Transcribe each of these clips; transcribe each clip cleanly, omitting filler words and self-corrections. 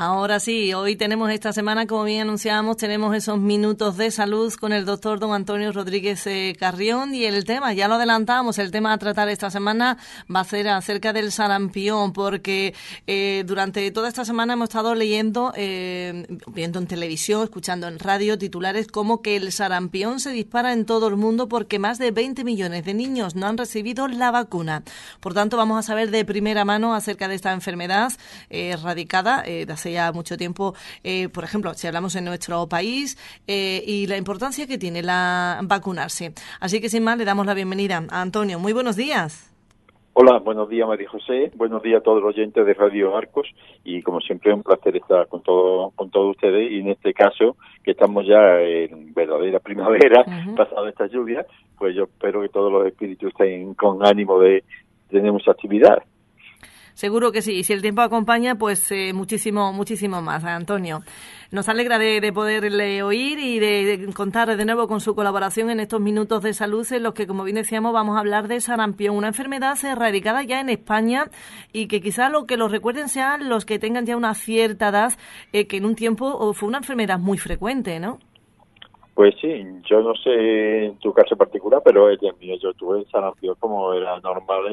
Ahora sí, hoy tenemos esta semana, como bien anunciábamos, tenemos esos minutos de salud con el doctor don Antonio Rodríguez Carrión, y el tema, ya lo adelantamos, el tema a tratar esta semana va a ser acerca del sarampión, porque durante toda esta semana hemos estado leyendo, viendo en televisión, escuchando en radio titulares como que el sarampión se dispara en todo el mundo porque más de 20 millones de niños no han recibido la vacuna. Por tanto, vamos a saber de primera mano acerca de esta enfermedad erradicada hace ya mucho tiempo, por ejemplo, si hablamos en nuestro país, y la importancia que tiene la vacunarse. Así que sin más, le damos la bienvenida a Antonio. Muy buenos días. Hola, buenos días María José, buenos días a todos los oyentes de Radio Arcos, y como siempre un placer estar con todos ustedes, y en este caso que estamos ya en verdadera primavera, pasada esta lluvia, pues yo espero que todos los espíritus estén con ánimo de tener mucha actividad. Seguro que sí, y si el tiempo acompaña, pues muchísimo más, Antonio. Nos alegra de poderle oír y de contar de nuevo con su colaboración en estos minutos de salud, en los que, como bien decíamos, vamos a hablar de sarampión, una enfermedad erradicada ya en España, y que quizá lo que lo recuerden sean los que tengan ya una cierta edad, que en un tiempo fue una enfermedad muy frecuente, ¿no? Pues sí, yo no sé en tu caso particular, pero el mío, yo tuve sarampión como era normal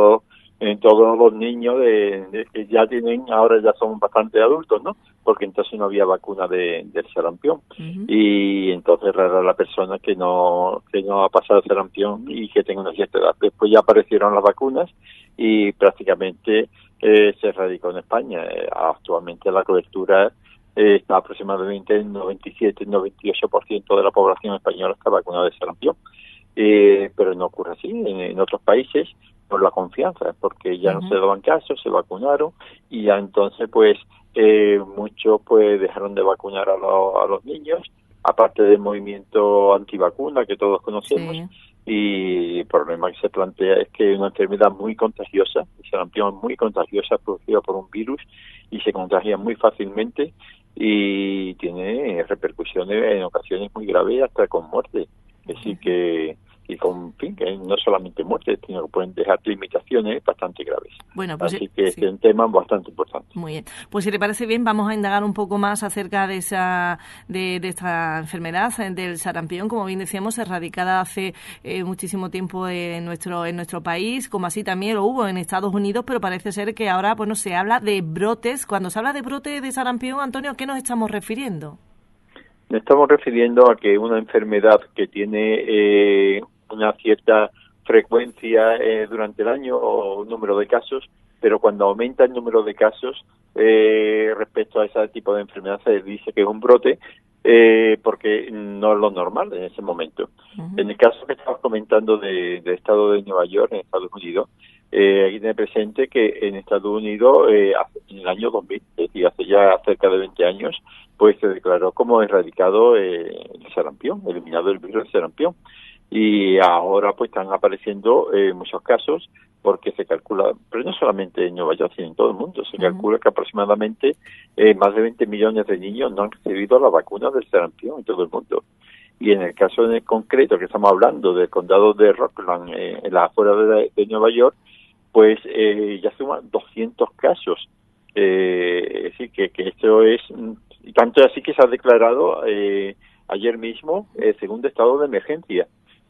en todos los niños que ya tienen, ahora ya son bastante adultos, ¿no? Porque entonces no había vacuna del sarampión. Y entonces rara la persona que no ha pasado el sarampión y que tenga una cierta edad. Después ya aparecieron las vacunas y prácticamente se erradicó en España. Actualmente la cobertura está aproximadamente en 97-98% de la población española está vacunada de sarampión. Pero no ocurre así en otros países por la confianza, porque ya no se daban casos, se vacunaron, y ya entonces pues muchos pues dejaron de vacunar a los niños, aparte del movimiento antivacuna que todos conocemos. Y el problema que se plantea es que es una enfermedad muy contagiosa, el sarampión es muy contagiosa, producida por un virus, y se contagia muy fácilmente y tiene repercusiones en ocasiones muy graves, hasta con muerte. Así que que no solamente muerte, sino que pueden dejar limitaciones bastante graves. Bueno, pues así que es un tema bastante importante. Muy bien. Pues si le parece bien, vamos a indagar un poco más acerca de esta enfermedad del sarampión, como bien decíamos, erradicada hace muchísimo tiempo en nuestro país, como así también lo hubo en Estados Unidos, pero parece ser que ahora, bueno, se habla de brotes. Cuando se habla de brotes de sarampión, Antonio, ¿a qué nos estamos refiriendo? Nos estamos refiriendo a que una enfermedad que tiene una cierta frecuencia durante el año o un número de casos, pero cuando aumenta el número de casos respecto a ese tipo de enfermedad se dice que es un brote, porque no es lo normal en ese momento. En el caso que estabas comentando del estado de Nueva York, en Estados Unidos, hay que tener presente que en Estados Unidos, en el año 2000, es decir, hace ya cerca de 20 años, pues se declaró como erradicado el sarampión, eliminado el virus del sarampión. Y ahora pues están apareciendo muchos casos, porque se calcula, pero no solamente en Nueva York, sino en todo el mundo, se calcula que aproximadamente más de 20 millones de niños no han recibido la vacuna del sarampión en todo el mundo. Y en el caso en concreto que estamos hablando del condado de Rockland, en las afueras de Nueva York, pues ya suman 200 casos. Es decir, que esto es, tanto así que se ha declarado ayer mismo el segundo estado de emergencia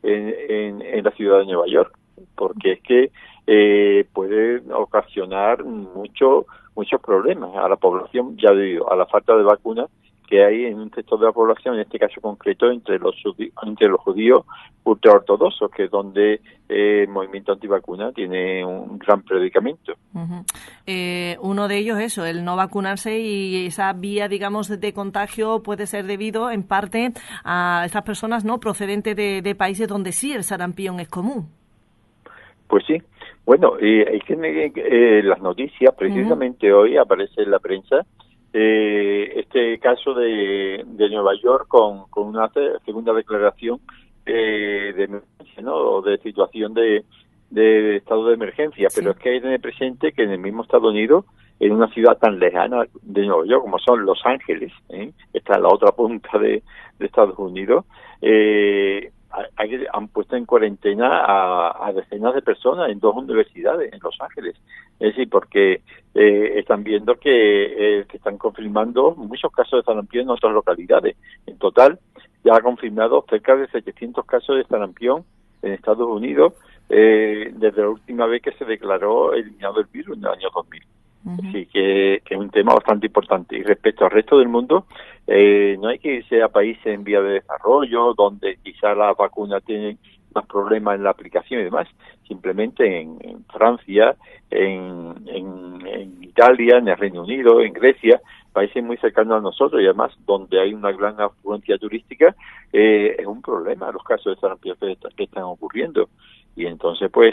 en la ciudad de Nueva York, porque es que puede ocasionar muchos problemas a la población, ya digo, a la falta de vacunas que hay en un sector de la población, en este caso concreto entre los judíos ultraortodoxos, que es donde el movimiento antivacuna tiene un gran predicamento. Uno de ellos, eso, el no vacunarse, y esa vía, digamos, de contagio puede ser debido en parte a estas personas no procedentes de países donde sí el sarampión es común. Pues sí. Bueno, hay que las noticias, precisamente hoy aparece en la prensa este caso de Nueva York con una segunda declaración de emergencia, ¿no? O de situación de estado de emergencia, pero es que hay que tener presente que en el mismo Estados Unidos, en una ciudad tan lejana de Nueva York como son Los Ángeles, está en la otra punta de Estados Unidos, han puesto en cuarentena a decenas de personas en 2 universidades en Los Ángeles. Es decir, porque están viendo que se están confirmando muchos casos de sarampión en otras localidades. En total, ya ha confirmado cerca de 700 casos de sarampión en Estados Unidos desde la última vez que se declaró eliminado el virus en el año 2000. Así que es un tema bastante importante. Y respecto al resto del mundo, no hay que irse a países en vía de desarrollo, donde quizá las vacunas tienen más problemas en la aplicación y demás. Simplemente en Francia, en Italia, en el Reino Unido, en Grecia, países muy cercanos a nosotros y además donde hay una gran afluencia turística, es un problema los casos de sarampión que están ocurriendo. Y entonces, pues,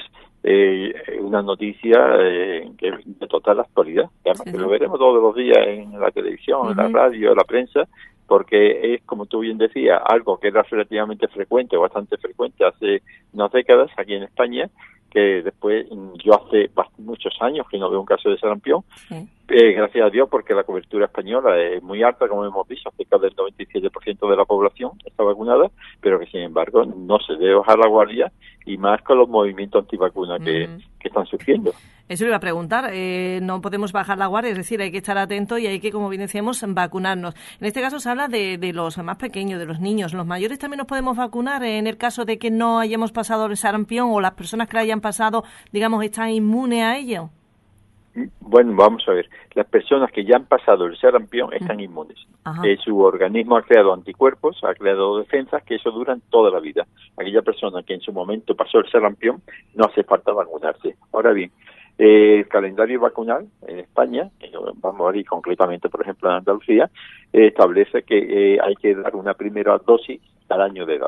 una noticia que de total actualidad. Además, que lo veremos todos los días en la televisión, en la radio, en la prensa, porque es, como tú bien decías, algo que era relativamente frecuente, bastante frecuente hace unas décadas aquí en España, que después, yo hace muchos años que no veo un caso de sarampión, gracias a Dios, porque la cobertura española es muy alta, como hemos dicho, cerca del 97% de la población está vacunada, pero que sin embargo no se debe bajar la guardia, y más con los movimientos antivacunas que están surgiendo. Eso le iba a preguntar, no podemos bajar la guardia, es decir, hay que estar atentos y hay que, como bien decíamos, vacunarnos. En este caso se habla de los más pequeños, de los niños. ¿Los mayores también nos podemos vacunar en el caso de que no hayamos pasado el sarampión o las personas que la hayan pasado, digamos, están inmunes a ello? Bueno, vamos a ver. Las personas que ya han pasado el sarampión están inmunes. Su organismo ha creado anticuerpos, ha creado defensas que eso duran toda la vida. Aquella persona que en su momento pasó el sarampión no hace falta vacunarse. Ahora bien, el calendario vacunal en España, vamos a ver concretamente, por ejemplo, en Andalucía, establece que hay que dar una primera dosis al año de edad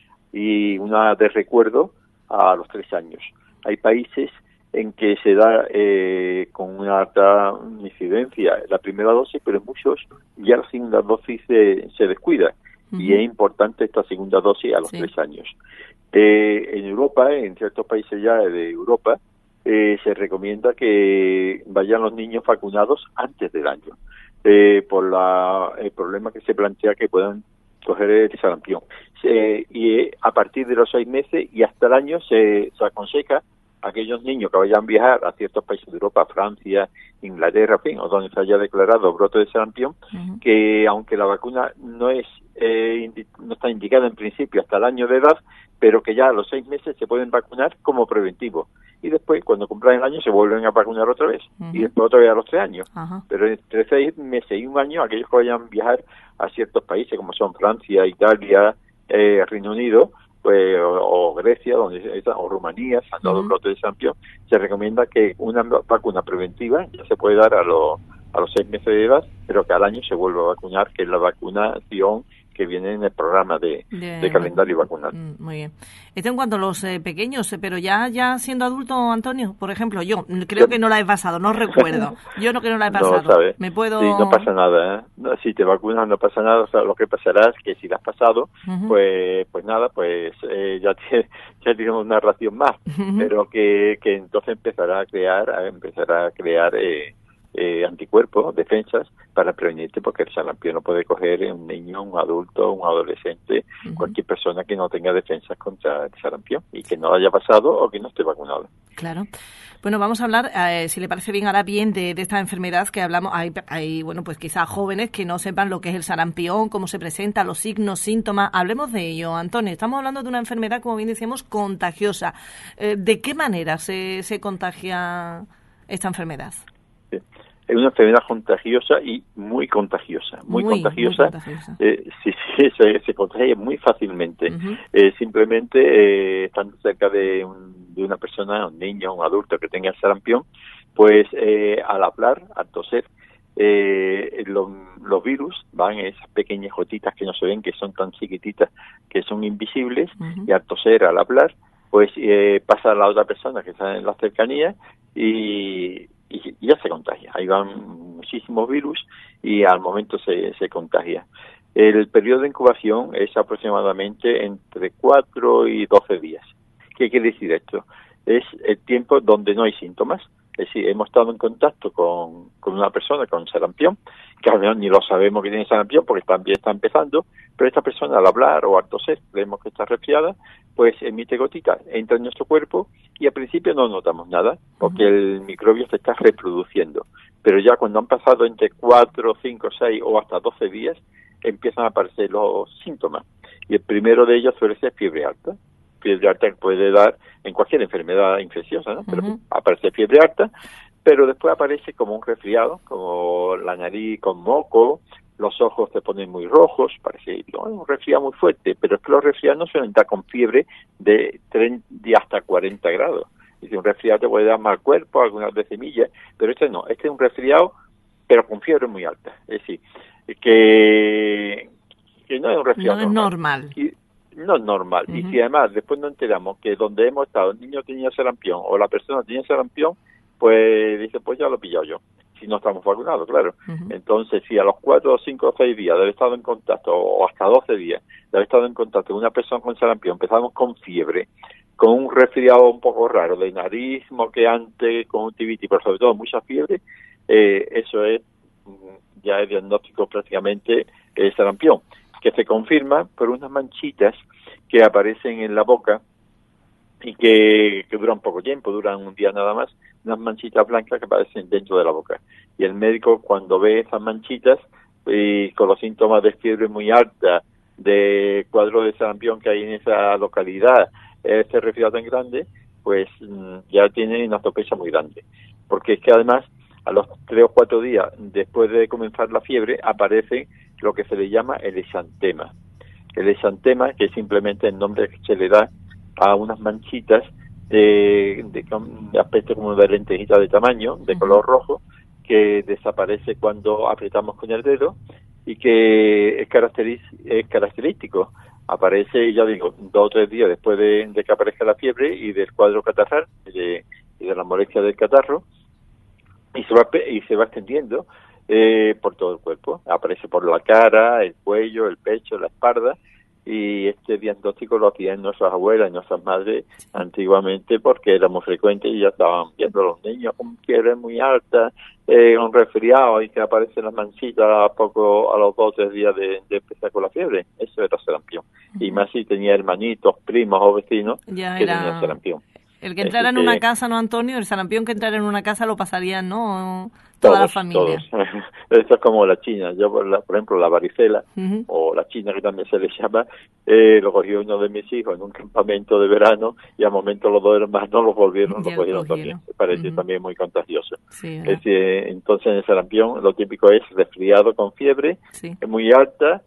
y una de recuerdo a los 3 años. Hay países en que se da con una alta incidencia la primera dosis, pero en muchos ya la segunda dosis se descuida, y es importante esta segunda dosis a los 3 años. En Europa, en ciertos países ya de Europa, se recomienda que vayan los niños vacunados antes del año, por el problema que se plantea que puedan coger el sarampión. Y a partir de los 6 meses y hasta el año se aconseja a aquellos niños que vayan a viajar a ciertos países de Europa, Francia, Inglaterra, en fin, o donde se haya declarado brote de sarampión, que aunque la vacuna no está indicada en principio hasta el año de edad, pero que ya a los 6 meses se pueden vacunar como preventivo. Y después, cuando cumplan el año, se vuelven a vacunar otra vez. Y después otra vez a los 3 años. Pero entre 6 meses y 1 año, aquellos que vayan a viajar a ciertos países, como son Francia, Italia, Reino Unido, pues, o Grecia, o Rumanía, se han dado brotes de sarampión, se recomienda que una vacuna preventiva ya se puede dar a los 6 meses de edad, pero que al año se vuelva a vacunar, que es la vacunación que viene en el programa de calendario vacunal. Muy bien. Esto en cuanto a los pequeños, pero ya siendo adulto, Antonio, por ejemplo, yo creo que no la he pasado, no recuerdo. Yo no que no la he pasado. No, ¿sabes? Me puedo... Sí, no pasa nada, ¿eh? No, si te vacunas no pasa nada, o sea, lo que pasará es que si la has pasado, pues nada, pues ya tienes una ración más, pero que entonces empezará a crear anticuerpos, defensas, para prevenirte, porque el sarampión lo puede coger un niño, un adulto, un adolescente, cualquier persona que no tenga defensas contra el sarampión y que no haya pasado o que no esté vacunado. Claro. Bueno, vamos a hablar, si le parece bien, ahora bien de esta enfermedad que hablamos. Hay bueno, pues quizás jóvenes que no sepan lo que es el sarampión, cómo se presenta, los signos, síntomas. Hablemos de ello, Antonio. Estamos hablando de una enfermedad, como bien decíamos, contagiosa. ¿De qué manera se contagia esta enfermedad? Sí. Es una enfermedad contagiosa y muy contagiosa, muy contagiosa. Se contagia muy fácilmente. Simplemente estando cerca de una persona, un niño, un adulto que tenga sarampión, pues al hablar, al toser, los virus van en esas pequeñas gotitas que no se ven, que son tan chiquititas, que son invisibles, y al toser, al hablar, pues pasa a la otra persona que está en la cercanía y ya se contagia. Ahí van muchísimos virus y al momento se contagia. El periodo de incubación es aproximadamente entre 4 y 12 días. ¿Qué quiere decir esto? Es el tiempo donde no hay síntomas. Es decir, hemos estado en contacto con una persona con sarampión, que al menos ni lo sabemos que tiene sarampión porque también está empezando, pero esta persona al hablar o al toser, creemos que está resfriada, pues emite gotitas, entra en nuestro cuerpo y al principio no notamos nada, porque el microbio se está reproduciendo. Pero ya cuando han pasado entre 4, 5, 6 o hasta 12 días, empiezan a aparecer los síntomas. Y el primero de ellos suele ser fiebre alta. Fiebre alta que puede dar en cualquier enfermedad infecciosa, ¿no? Pero aparece fiebre alta, pero después aparece como un resfriado, como la nariz con moco, los ojos se ponen muy rojos, parece un resfriado muy fuerte, pero es que los resfriados no suelen dar con fiebre de hasta 40 grados. Dice, un resfriado te puede dar mal cuerpo, algunas veces millas, pero este no, este es un resfriado, pero con fiebre muy alta. Es decir, que no es un resfriado no es normal. No es normal. Y si además después nos enteramos que donde hemos estado el niño tenía sarampión o la persona tenía sarampión, pues dice, pues ya lo he pillado yo. Si no estamos vacunados, claro. Entonces, si a los 4, 5 o 6 días de haber estado en contacto, o hasta 12 días de haber estado en contacto con una persona con sarampión, empezamos con fiebre, con un resfriado un poco raro, de nariz, moqueante, conjuntivitis, pero sobre todo mucha fiebre, eso es ya el diagnóstico prácticamente sarampión, que se confirma por unas manchitas que aparecen en la boca y que duran poco tiempo, duran un día nada más, unas manchitas blancas que aparecen dentro de la boca. Y el médico, cuando ve esas manchitas y con los síntomas de fiebre muy alta, de cuadro de sarampión que hay en esa localidad, este resfriado tan grande, pues ya tiene una sospecha muy grande. Porque es que además, a los 3 o 4 días después de comenzar la fiebre, aparece lo que se le llama el exantema. El exantema, que es simplemente el nombre que se le da a unas manchitas de aspecto como de lentejita de tamaño, de color rojo, que desaparece cuando apretamos con el dedo y que es característico. Aparece, ya digo, 2 o 3 días después de que aparezca la fiebre y del cuadro catarral y de la molestia del catarro, y se va extendiendo por todo el cuerpo. Aparece por la cara, el cuello, el pecho, la espalda, y este diagnóstico lo hacían nuestras abuelas y nuestras madres antiguamente porque era muy frecuente y ya estaban viendo a los niños con fiebre muy alta, un resfriado y que aparecen las manchitas a los 2 o 3 días de empezar con la fiebre. Eso era sarampión. Y más si tenía hermanitos, primos o vecinos ya que tenían sarampión. El que entrara en una casa, ¿no, Antonio? El sarampión que entrara en una casa lo pasarían, ¿no? Toda la familia. Todos. Esto es como la China. Yo, por ejemplo, la varicela, o la China, que también se le llama, lo cogió uno de mis hijos en un campamento de verano y al momento los 2 hermanos lo cogieron también. Me parece también muy contagioso. Sí, entonces, en el sarampión, lo típico es resfriado con fiebre, muy alta,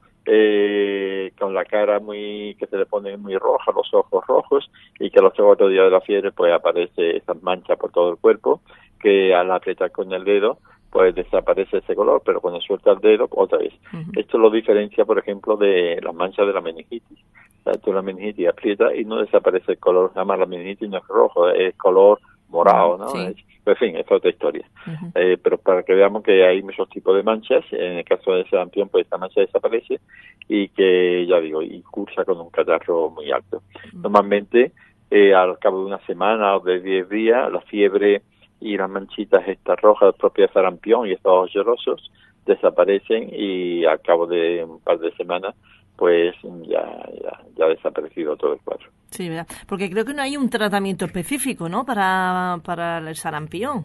con la cara que se le pone muy roja, los ojos rojos, y que a los 3 o 4 días de la fiebre pues aparece esas manchas por todo el cuerpo, que al apretar con el dedo pues desaparece ese color, pero cuando suelta el dedo otra vez. Esto lo diferencia, por ejemplo, de las manchas de la meningitis. La meningitis aprieta y no desaparece el color, además la meningitis no es rojo, es color morado, ¿no? En fin, es otra historia. Pero para que veamos que hay muchos tipos de manchas, en el caso de sarampión, pues esta mancha desaparece y que, ya digo, y cursa con un catarro muy alto. Normalmente, al cabo de una semana o de 10 días, la fiebre y las manchitas estas rojas propias de sarampión y estos ojos llorosos desaparecen y al cabo de un par de semanas pues ya ha desaparecido todo el cuadro. Sí, ¿verdad? Porque creo que no hay un tratamiento específico, ¿no? Para el sarampión.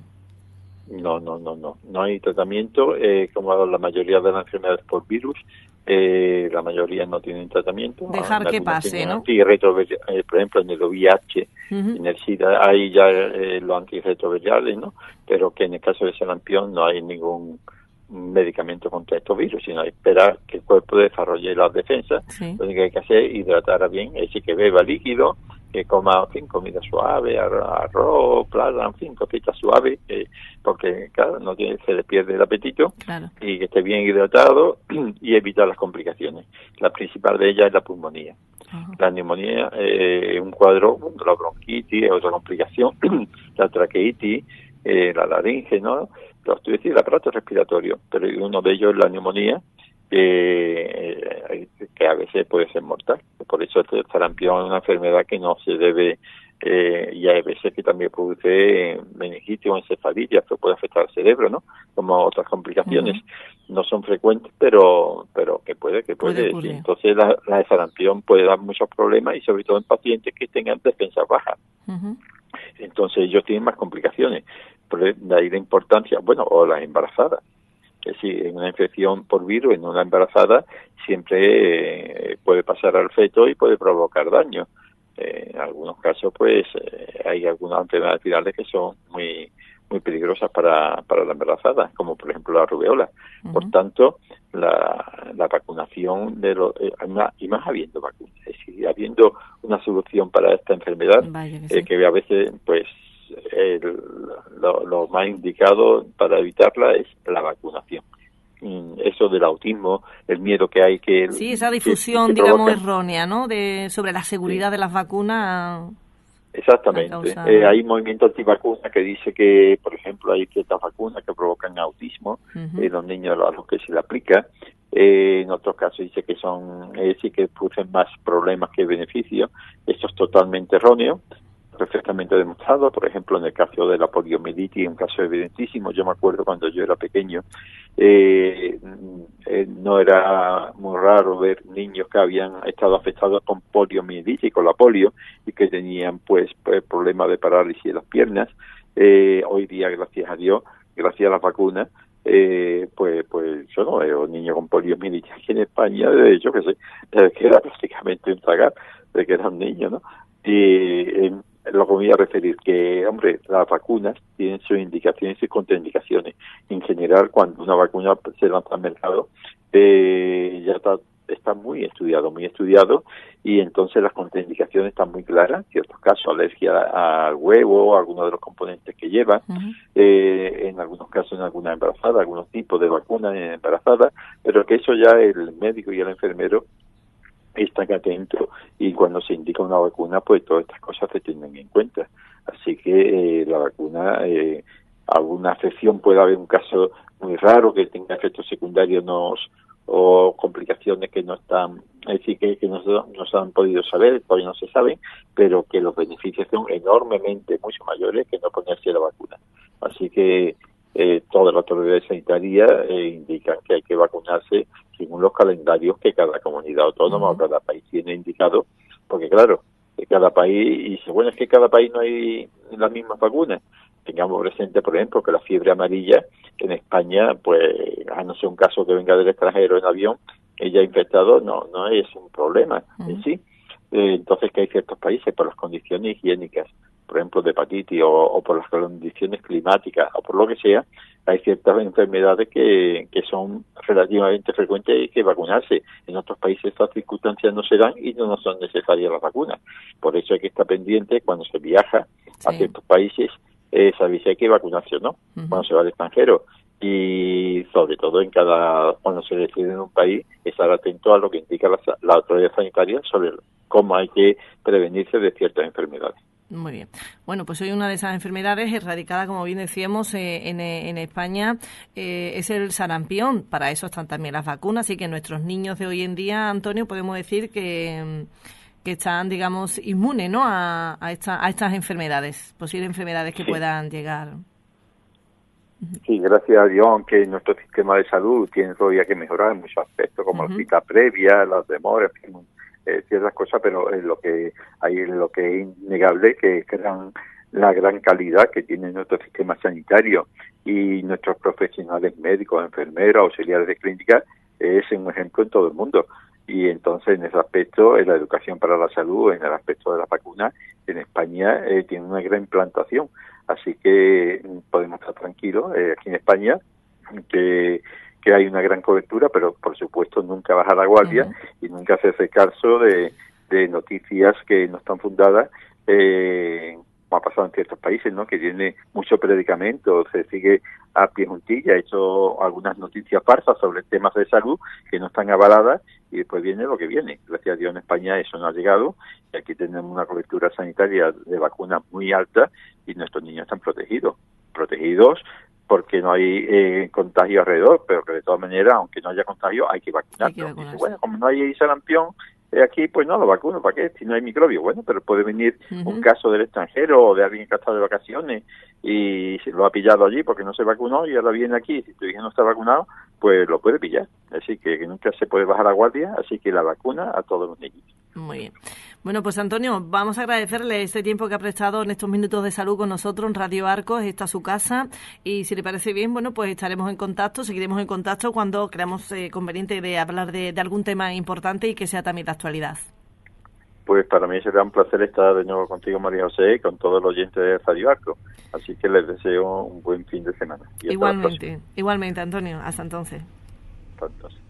No hay tratamiento, como la mayoría de las enfermedades por virus, la mayoría no tienen tratamiento. Dejar que pase, ¿no? Por ejemplo, en el VIH, en el SIDA hay ya los antirretrovirales, ¿no? Pero que en el caso de sarampión no hay ningún medicamento contra estos virus, sino esperar que el cuerpo desarrolle las defensas. Lo único que hay que hacer es hidratar bien, es decir, que beba líquido, que coma, en fin, comida suave, arroz, plata, en fin, cositas suaves, porque, claro, se le pierde el apetito, y que esté bien hidratado y evitar las complicaciones. La principal de ellas es la pulmonía. La neumonía es un cuadro, la bronquitis es otra complicación, la traqueitis, la laringe, ¿no? El aparato respiratorio, pero uno de ellos es la neumonía, que a veces puede ser mortal. Por eso el sarampión es una enfermedad que no se debe y hay veces que también produce meningitis o encefalitis, que puede afectar al cerebro, ¿no? Como otras complicaciones. No son frecuentes, pero que puede sí. Entonces la de sarampión puede dar muchos problemas y sobre todo en pacientes que tengan defensas bajas. Entonces ellos tienen más complicaciones. De ahí la importancia, o las embarazadas. Es decir, en una infección por virus en una embarazada siempre puede pasar al feto y puede provocar daño. En algunos casos, hay algunas enfermedades virales que son muy muy peligrosas para la embarazada, como por ejemplo la rubeola. Por tanto, la vacunación y más habiendo vacunas, es decir, habiendo una solución para esta enfermedad, que a veces lo más indicado para evitarla es la vacunación. Eso del autismo, el miedo que hay que... Sí, esa difusión, digamos, errónea, ¿no? Sobre la seguridad de las vacunas. Exactamente. Hay movimiento antivacuna que dice que, por ejemplo, hay ciertas vacunas que provocan autismo en los niños a los que se le aplica. En otros casos dice que sí que producen más problemas que beneficios. Esto es totalmente erróneo, perfectamente demostrado. Por ejemplo, en el caso de la poliomielitis, un caso evidentísimo. Yo me acuerdo cuando yo era pequeño, no era muy raro ver niños que habían estado afectados con poliomielitis, con la polio, y que tenían problemas de parálisis de las piernas. Hoy día, gracias a Dios, gracias a las vacunas, yo no veo niños con poliomielitis aquí en España, desde que era prácticamente un tragar, desde que era un niño, ¿no? Y lo que me voy a referir, que, hombre, las vacunas tienen sus indicaciones y contraindicaciones. En general, cuando una vacuna se lanza al mercado, ya está muy estudiado, y entonces las contraindicaciones están muy claras. En ciertos casos, alergia al huevo, algunos de los componentes que lleva, en algunos casos en alguna embarazada, algunos tipos de vacunas en embarazada, pero que eso ya el médico y el enfermero están atentos, y cuando se indica una vacuna, pues todas estas cosas se tienen en cuenta. Así que la vacuna, alguna afección, puede haber un caso muy raro que tenga efectos secundarios o complicaciones que no están, es decir, que no se han podido saber, todavía no se saben, pero que los beneficios son enormemente mucho mayores que no ponerse la vacuna. Así que todas las autoridades sanitarias indican que hay que vacunarse según los calendarios que cada comunidad autónoma o cada país tiene indicado, porque claro, cada país dice, es que cada país no hay las mismas vacunas. Tengamos presente, por ejemplo, que la fiebre amarilla en España, a no ser un caso que venga del extranjero en avión, ella infectado, no es un problema en sí. Entonces, que hay ciertos países, por las condiciones higiénicas, por ejemplo, de hepatitis o por las condiciones climáticas o por lo que sea, hay ciertas enfermedades que son relativamente frecuentes y hay que vacunarse. En otros países estas circunstancias no se dan y no son necesarias las vacunas. Por eso hay que estar pendiente cuando se viaja a ciertos países, saber si hay que vacunarse o no, cuando se va al extranjero. Y sobre todo cuando se decide en un país, estar atento a lo que indica la autoridad sanitaria sobre cómo hay que prevenirse de ciertas enfermedades. Muy bien. Bueno, pues hoy una de esas enfermedades erradicada, como bien decíamos, en España es el sarampión. Para eso están también las vacunas, así que nuestros niños de hoy en día, Antonio, podemos decir que están, digamos, inmunes, ¿no?, a estas enfermedades, posibles enfermedades que puedan llegar. Sí, gracias a Dios, aunque nuestro sistema de salud tiene todavía que mejorar en muchos aspectos, como la cita previa, las demoras, ciertas cosas, pero lo que es innegable que la gran calidad que tiene nuestro sistema sanitario y nuestros profesionales médicos, enfermeros, auxiliares de clínica, es un ejemplo en todo el mundo. Y entonces, en ese aspecto, en la educación para la salud, en el aspecto de la vacuna, en España tiene una gran implantación. Así que podemos estar tranquilos aquí en España, que hay una gran cobertura, pero por supuesto nunca bajar la guardia y nunca hacerse caso de noticias que no están fundadas, como ha pasado en ciertos países, ¿no?, que tiene mucho predicamento, se sigue a pie juntilla, ha hecho algunas noticias falsas sobre temas de salud que no están avaladas, y después viene lo que viene. Gracias a Dios en España eso no ha llegado, y aquí tenemos una cobertura sanitaria de vacunas muy alta, y nuestros niños están protegidos porque no hay contagio alrededor, pero que de todas maneras, aunque no haya contagio, hay que vacunarlos. Dice, como no hay sarampión, aquí pues no lo vacuno, ¿para qué? Si no hay microbio. Bueno, pero puede venir un caso del extranjero o de alguien que ha estado de vacaciones y se lo ha pillado allí porque no se vacunó y ahora viene aquí. Si tu hijo no está vacunado, pues lo puede pillar. Así que nunca se puede bajar la guardia, así que la vacuna a todos los niños. Muy bien. Bueno, pues Antonio, vamos a agradecerle este tiempo que ha prestado en estos minutos de salud con nosotros en Radio Arcos. Esta es su casa y si le parece bien, bueno, pues estaremos en contacto, seguiremos en contacto cuando creamos conveniente de hablar de algún tema importante y que sea también de actualidad. Pues para mí será un placer estar de nuevo contigo, María José, y con todos los oyentes de Radio Arco. Así que les deseo un buen fin de semana. Igualmente, Antonio. Hasta entonces. Hasta entonces.